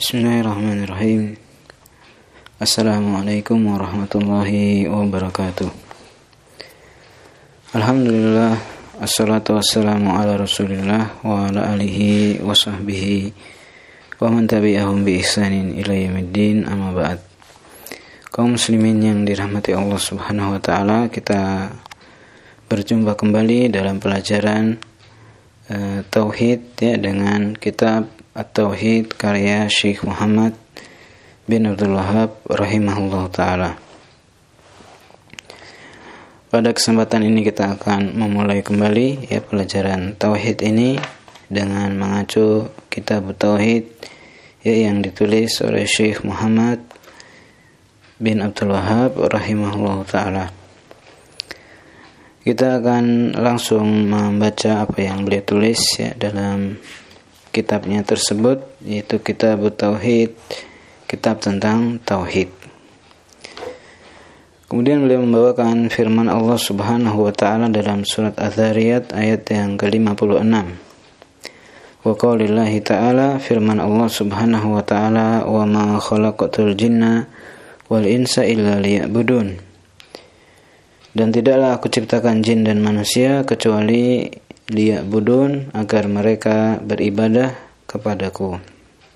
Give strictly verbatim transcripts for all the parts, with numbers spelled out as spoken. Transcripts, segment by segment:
Bismillahirrahmanirrahim. Assalamualaikum warahmatullahi wabarakatuh. Alhamdulillah, assalatu wassalamu ala rasulillah wa ala alihi wa sahbihi wa man tabi'ahum bi ihsanin ila yaumiddin, amma ba'd. Kaum muslimin yang dirahmati Allah subhanahu wa ta'ala, kita berjumpa kembali dalam pelajaran uh, Tauhid ya, dengan kitab At-Tauhid karya Syekh Muhammad bin Abdul Wahhab rahimahullah ta'ala. Pada kesempatan ini kita akan memulai kembali ya pelajaran Tauhid ini dengan mengacu kitab Tauhid ya, yang ditulis oleh Syekh Muhammad bin Abdul Wahhab rahimahullah ta'ala. Kita akan langsung membaca apa yang beliau tulis ya dalam kitabnya tersebut, yaitu Kitab Tauhid, kitab tentang Tauhid. Kemudian beliau membawakan firman Allah subhanahu wa ta'ala dalam surat Az-Zariyat ayat yang ke lima puluh enam. Wa qaulillahi ta'ala, firman Allah subhanahu wa ta'ala, wa ma khalaqatul jinna wal insa illa liya'budun. Dan tidaklah aku ciptakan jin dan manusia kecuali liya'budun, agar mereka beribadah kepadaku.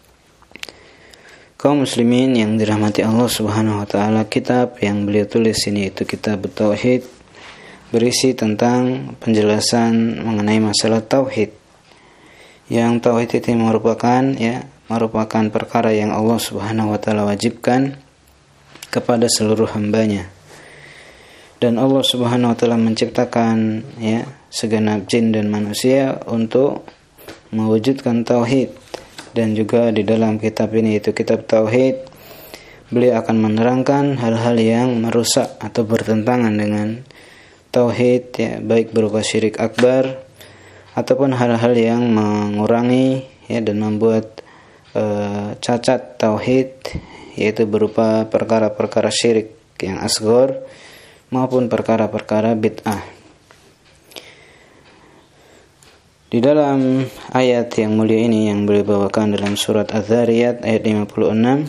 Kaum muslimin yang dirahmati Allah subhanahu wa ta'ala, kitab yang beliau tulis ini itu Kitab Tauhid, berisi tentang penjelasan mengenai masalah Tauhid. Yang Tauhid itu merupakan ya merupakan perkara yang Allah subhanahu wa ta'ala wajibkan kepada seluruh hambanya. Dan Allah subhanahu wa ta'ala menciptakan ya segenap jin dan manusia untuk mewujudkan tauhid. Dan juga di dalam kitab ini, yaitu Kitab Tauhid, beliau akan menerangkan hal-hal yang merusak atau bertentangan dengan tauhid ya, baik berupa syirik akbar ataupun hal-hal yang mengurangi ya dan membuat e, cacat tauhid, yaitu berupa perkara-perkara syirik yang asghar maupun perkara-perkara bid'ah. Di dalam ayat yang mulia ini yang beliau bawakan dalam surat Az-Zariyat ayat lima puluh enam,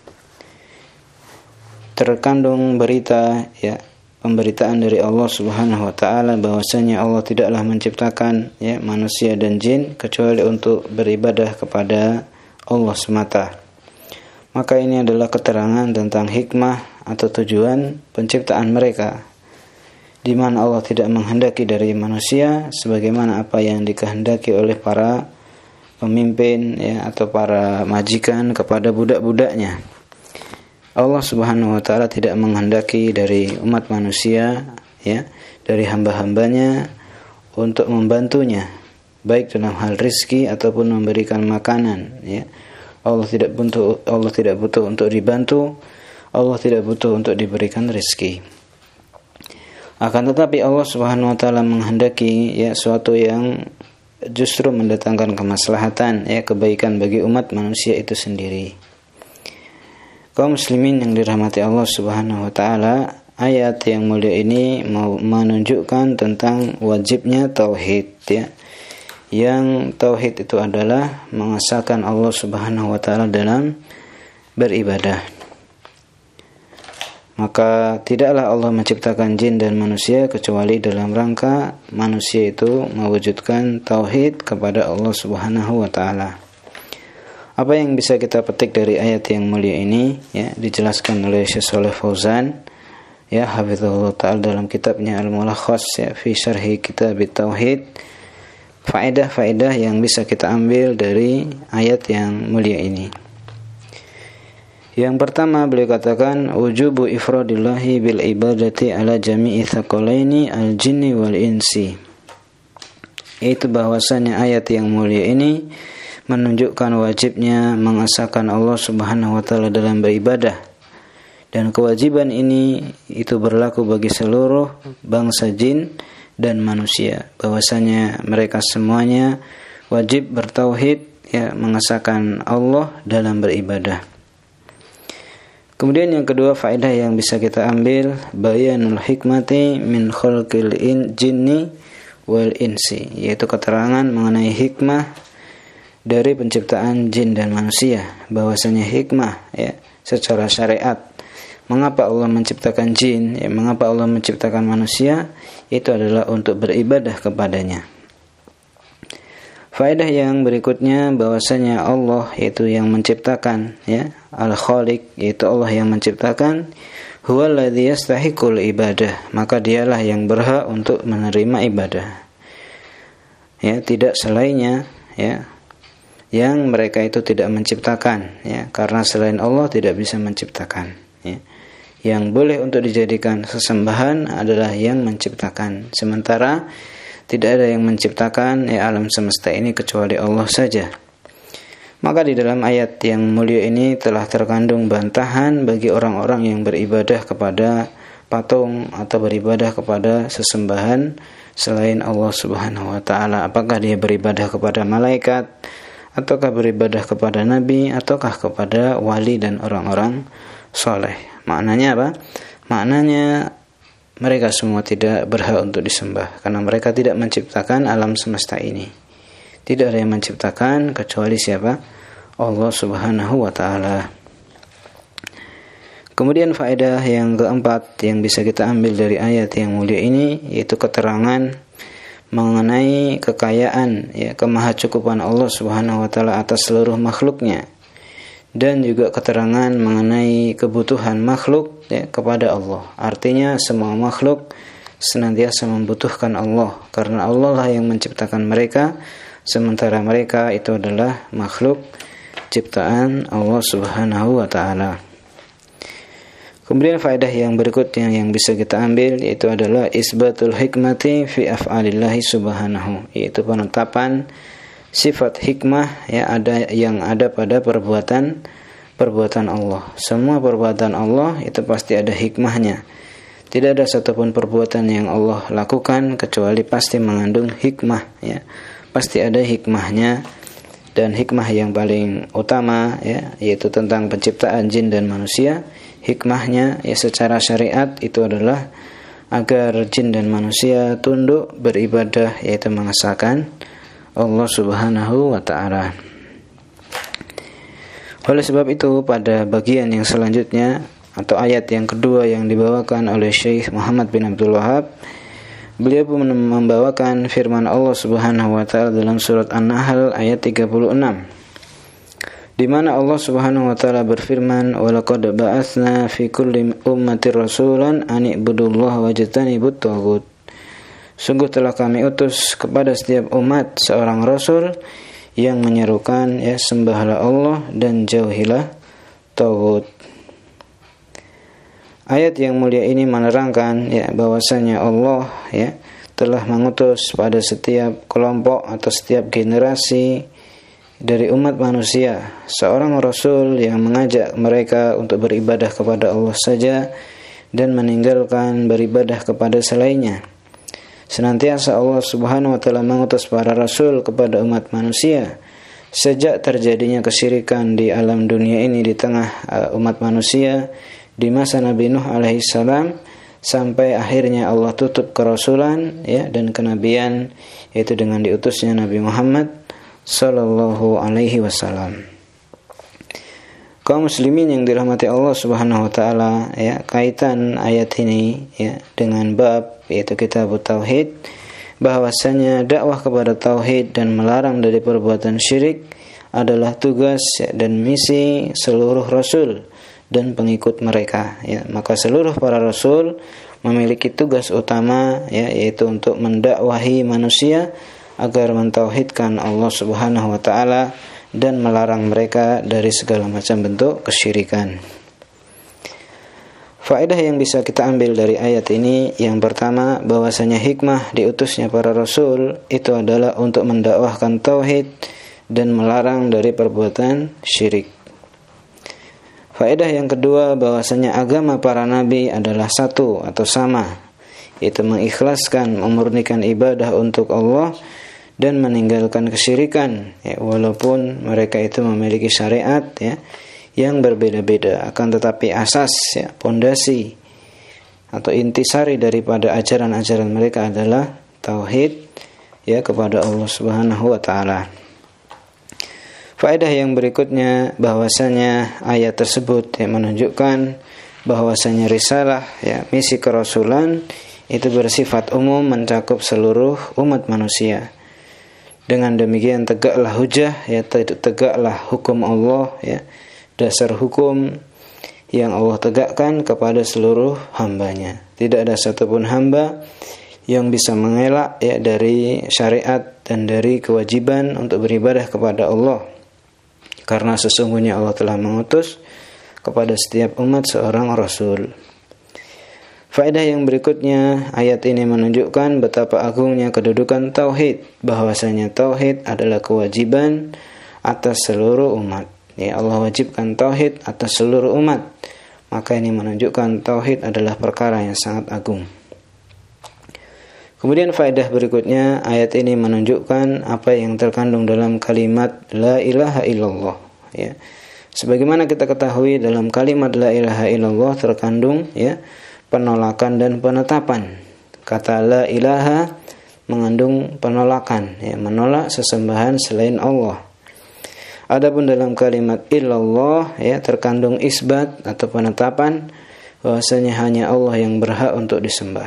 terkandung berita ya pemberitaan dari Allah Subhanahu wa taala bahwasanya Allah tidaklah menciptakan ya manusia dan jin kecuali untuk beribadah kepada Allah semata. Maka ini adalah keterangan tentang hikmah atau tujuan penciptaan mereka, di mana Allah tidak menghendaki dari manusia sebagaimana apa yang dikehendaki oleh para pemimpin ya, atau para majikan kepada budak-budaknya. Allah Subhanahu wa taala tidak menghendaki dari umat manusia ya, dari hamba-hambanya untuk membantunya baik dalam hal rizki ataupun memberikan makanan ya. Allah tidak butuh Allah tidak butuh untuk dibantu, Allah tidak butuh untuk diberikan rizki. Akan tetapi Allah Subhanahu wa taala menghendaki ya suatu yang justru mendatangkan kemaslahatan ya kebaikan bagi umat manusia itu sendiri. Kaum muslimin yang dirahmati Allah Subhanahu wa taala, ayat yang mulia ini mau menunjukkan tentang wajibnya tauhid ya. Yang tauhid itu adalah mengesahkan Allah Subhanahu wa taala dalam beribadah. Maka tidaklah Allah menciptakan jin dan manusia kecuali dalam rangka manusia itu mewujudkan tauhid kepada Allah Subhanahu wa taala. Apa yang bisa kita petik dari ayat yang mulia ini ya, dijelaskan oleh Syekh Shalih Fauzan ya hafizahullah taala dalam kitabnya Al-Mulakhas ya fi syarhi kitab Tauhid. Faedah-faedah yang bisa kita ambil dari ayat yang mulia ini. Yang pertama beliau katakan wujubu ifradillahi bil ibadati ala jami'i thaqalaini al jinni wal insi. Itu bahwasanya ayat yang mulia ini menunjukkan wajibnya mengesahkan Allah Subhanahu wa taala dalam beribadah. Dan kewajiban ini itu berlaku bagi seluruh bangsa jin dan manusia, bahwasanya mereka semuanya wajib bertauhid ya, mengesahkan Allah dalam beribadah. Kemudian yang kedua faedah yang bisa kita ambil, bayanul hikmati min khalqil jinni wal insi, yaitu keterangan mengenai hikmah dari penciptaan jin dan manusia, bahwasanya hikmah ya secara syariat mengapa Allah menciptakan jin, ya, mengapa Allah menciptakan manusia, itu adalah untuk beribadah kepadanya. Faedah yang berikutnya bahwasanya Allah yaitu yang menciptakan, ya, Al-Khaliq yaitu Allah yang menciptakan, huwallazi yastahiqul ibadah, maka dialah yang berhak untuk menerima ibadah. Ya, tidak selainnya, ya, yang mereka itu tidak menciptakan, ya, karena selain Allah tidak bisa menciptakan, ya. Yang boleh untuk dijadikan sesembahan adalah yang menciptakan, sementara tidak ada yang menciptakan ya alam semesta ini kecuali Allah saja. Maka di dalam ayat yang mulia ini telah terkandung bantahan bagi orang-orang yang beribadah kepada patung atau beribadah kepada sesembahan selain Allah Subhanahu wa taala. Apakah dia beribadah kepada malaikat, ataukah beribadah kepada nabi, ataukah kepada wali dan orang-orang soleh. Maknanya apa? Maknanya mereka semua tidak berhak untuk disembah karena mereka tidak menciptakan alam semesta ini. Tidak ada yang menciptakan kecuali siapa? Allah Subhanahu wa taala. Kemudian faedah yang keempat yang bisa kita ambil dari ayat yang mulia ini yaitu keterangan mengenai kekayaan, ya, kemahacukupan Allah Subhanahu wa taala atas seluruh makhluknya, dan juga keterangan mengenai kebutuhan makhluk, ya, kepada Allah. Artinya semua makhluk senantiasa membutuhkan Allah karena Allah lah yang menciptakan mereka, sementara mereka itu adalah makhluk ciptaan Allah Subhanahu wa taala. Kemudian faedah yang berikutnya yang bisa kita ambil yaitu adalah isbatul hikmati fi af'alillahi subhanahu, yaitu penetapan sifat hikmah ya ada yang ada pada perbuatan perbuatan Allah. Semua perbuatan Allah itu pasti ada hikmahnya. Tidak ada satupun perbuatan yang Allah lakukan kecuali pasti mengandung hikmah, ya. Pasti ada hikmahnya, dan hikmah yang paling utama ya yaitu tentang penciptaan jin dan manusia. Hikmahnya ya secara syariat itu adalah agar jin dan manusia tunduk beribadah, yaitu mengesahkan Allah Subhanahu wa ta'ala. Oleh sebab itu pada bagian yang selanjutnya atau ayat yang kedua yang dibawakan oleh Syekh Muhammad bin Abdul Wahab, beliau pun membawakan firman Allah Subhanahu wa ta'ala dalam surat An-Nahl ayat tiga puluh enam, di mana Allah Subhanahu wa ta'ala berfirman, wa laqad ba'atsna fi kulli ummatir rasulan an i'budullaha wajtanibut taghut. Sungguh telah kami utus kepada setiap umat seorang rasul yang menyerukan ya sembahlah Allah dan jauhilah taghut. Ayat yang mulia ini menerangkan ya bahwasanya Allah ya telah mengutus pada setiap kelompok atau setiap generasi dari umat manusia seorang rasul yang mengajak mereka untuk beribadah kepada Allah saja dan meninggalkan beribadah kepada selainnya. Senantiasa Allah Subhanahu wa ta'ala mengutus para rasul kepada umat manusia sejak terjadinya kesyirikan di alam dunia ini di tengah umat manusia di masa Nabi Nuh alaihi salam sampai akhirnya Allah tutup kerasulan ya dan kenabian, yaitu dengan diutusnya Nabi Muhammad sallallahu alaihi wasallam. Kaum muslimin yang dirahmati Allah Subhanahu wa taala, ya, kaitan ayat ini ya dengan bab yaitu kitab tauhid, bahwasanya dakwah kepada tauhid dan melarang dari perbuatan syirik adalah tugas ya, dan misi seluruh rasul dan pengikut mereka, ya. Maka seluruh para rasul memiliki tugas utama ya yaitu untuk mendakwahi manusia agar mentauhidkan Allah Subhanahu wa ta'ala dan melarang mereka dari segala macam bentuk kesyirikan. Faedah yang bisa kita ambil dari ayat ini, yang pertama bahwasanya hikmah diutusnya para rasul itu adalah untuk mendakwahkan tauhid dan melarang dari perbuatan syirik. Faedah yang kedua bahwasanya agama para nabi adalah satu atau sama, yaitu mengikhlaskan, memurnikan ibadah untuk Allah dan meninggalkan kesyirikan ya, walaupun mereka itu memiliki syariat ya yang berbeda-beda, akan tetapi asas ya pondasi atau intisari daripada ajaran-ajaran mereka adalah tauhid ya kepada Allah Subhanahu wa taala. Faedah yang berikutnya bahwasanya ayat tersebut yang menunjukkan bahwasanya risalah ya misi kerasulan itu bersifat umum mencakup seluruh umat manusia. Dengan demikian tegaklah hujah ya tegaklah hukum Allah ya dasar hukum yang Allah tegakkan kepada seluruh hambanya. Tidak ada satupun hamba yang bisa mengelak ya dari syariat dan dari kewajiban untuk beribadah kepada Allah. Karena sesungguhnya Allah telah mengutus kepada setiap umat seorang rasul. Faedah yang berikutnya, ayat ini menunjukkan betapa agungnya kedudukan tauhid, bahwasanya tauhid adalah kewajiban atas seluruh umat. Ya, Allah wajibkan tauhid atas seluruh umat. Maka ini menunjukkan tauhid adalah perkara yang sangat agung. Kemudian faedah berikutnya, ayat ini menunjukkan apa yang terkandung dalam kalimat la ilaha illallah ya. Sebagaimana kita ketahui dalam kalimat la ilaha illallah terkandung ya penolakan dan penetapan. Kata la ilaha mengandung penolakan ya, menolak sesembahan selain Allah. Adapun dalam kalimat illallah ya terkandung isbat atau penetapan bahwasanya hanya Allah yang berhak untuk disembah.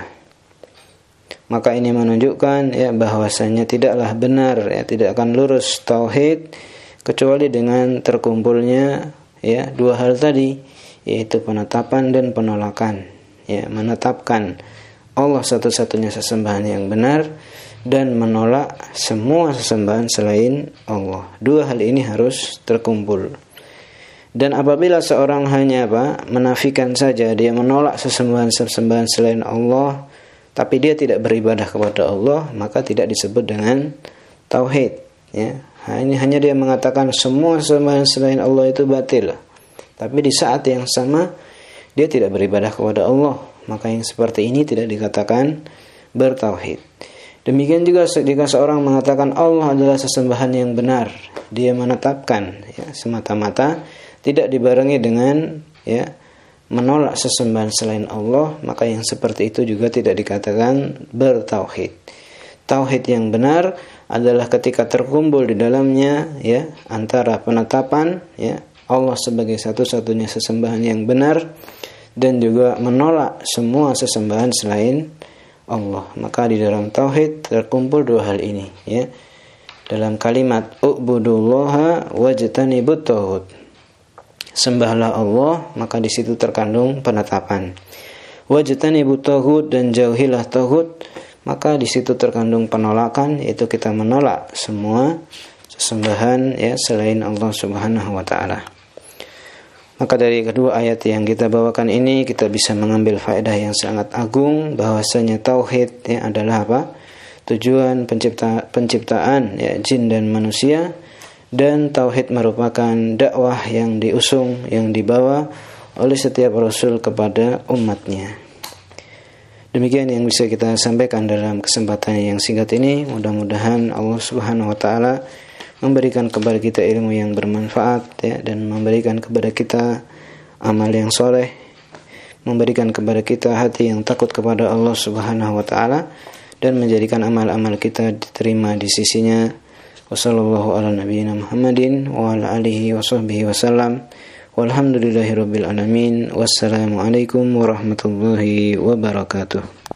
Maka ini menunjukkan ya bahwasanya tidaklah benar ya tidak akan lurus tauhid kecuali dengan terkumpulnya ya dua hal tadi, yaitu penetapan dan penolakan. Ya, menetapkan Allah satu-satunya sesembahan yang benar dan menolak semua sesembahan selain Allah. Dua hal ini harus terkumpul. Dan apabila seorang hanya apa? menafikan saja, dia menolak sesembahan-sesembahan selain Allah, tapi dia tidak beribadah kepada Allah, maka tidak disebut dengan tauhid. Ya, ini hanya dia mengatakan semua sembahan selain Allah itu batil. Tapi di saat yang sama dia tidak beribadah kepada Allah, maka yang seperti ini tidak dikatakan bertauhid. Demikian juga jika seorang mengatakan Allah adalah sesembahan yang benar, dia menetapkan ya, semata-mata tidak dibarengi dengan ya menolak sesembahan selain Allah, maka yang seperti itu juga tidak dikatakan bertauhid. Tauhid yang benar adalah ketika terkumpul di dalamnya ya antara penetapan ya Allah sebagai satu-satunya sesembahan yang benar dan juga menolak semua sesembahan selain Allah. Maka di dalam tauhid terkumpul dua hal ini ya. Dalam kalimat u'budullaha wajtanibut taghut. Sembahlah Allah, maka di situ terkandung penetapan. Wajtanibut taghut, dan jauhilah taghut, maka di situ terkandung penolakan, yaitu kita menolak semua sesembahan ya selain Allah Subhanahu wa taala. Maka dari kedua ayat yang kita bawakan ini kita bisa mengambil faedah yang sangat agung, bahwasanya tauhid ya adalah apa? Tujuan pencipta, penciptaan ya jin dan manusia, dan tauhid merupakan dakwah yang diusung, yang dibawa oleh setiap rasul kepada umatnya. Demikian yang bisa kita sampaikan dalam kesempatan yang singkat ini. Mudah-mudahan Allah Subhanahu wa taala memberikan kepada kita ilmu yang bermanfaat ya, dan memberikan kepada kita amal yang soleh, memberikan kepada kita hati yang takut kepada Allah Subhanahu wa taala, dan menjadikan amal-amal kita diterima di sisinya. Wassallallahu ala nabiyyina Muhammadin wa ala alihi wa sahbihi wasallam. Walhamdulillahirabbil alamin. Wassalamualaikum warahmatullahi wabarakatuh.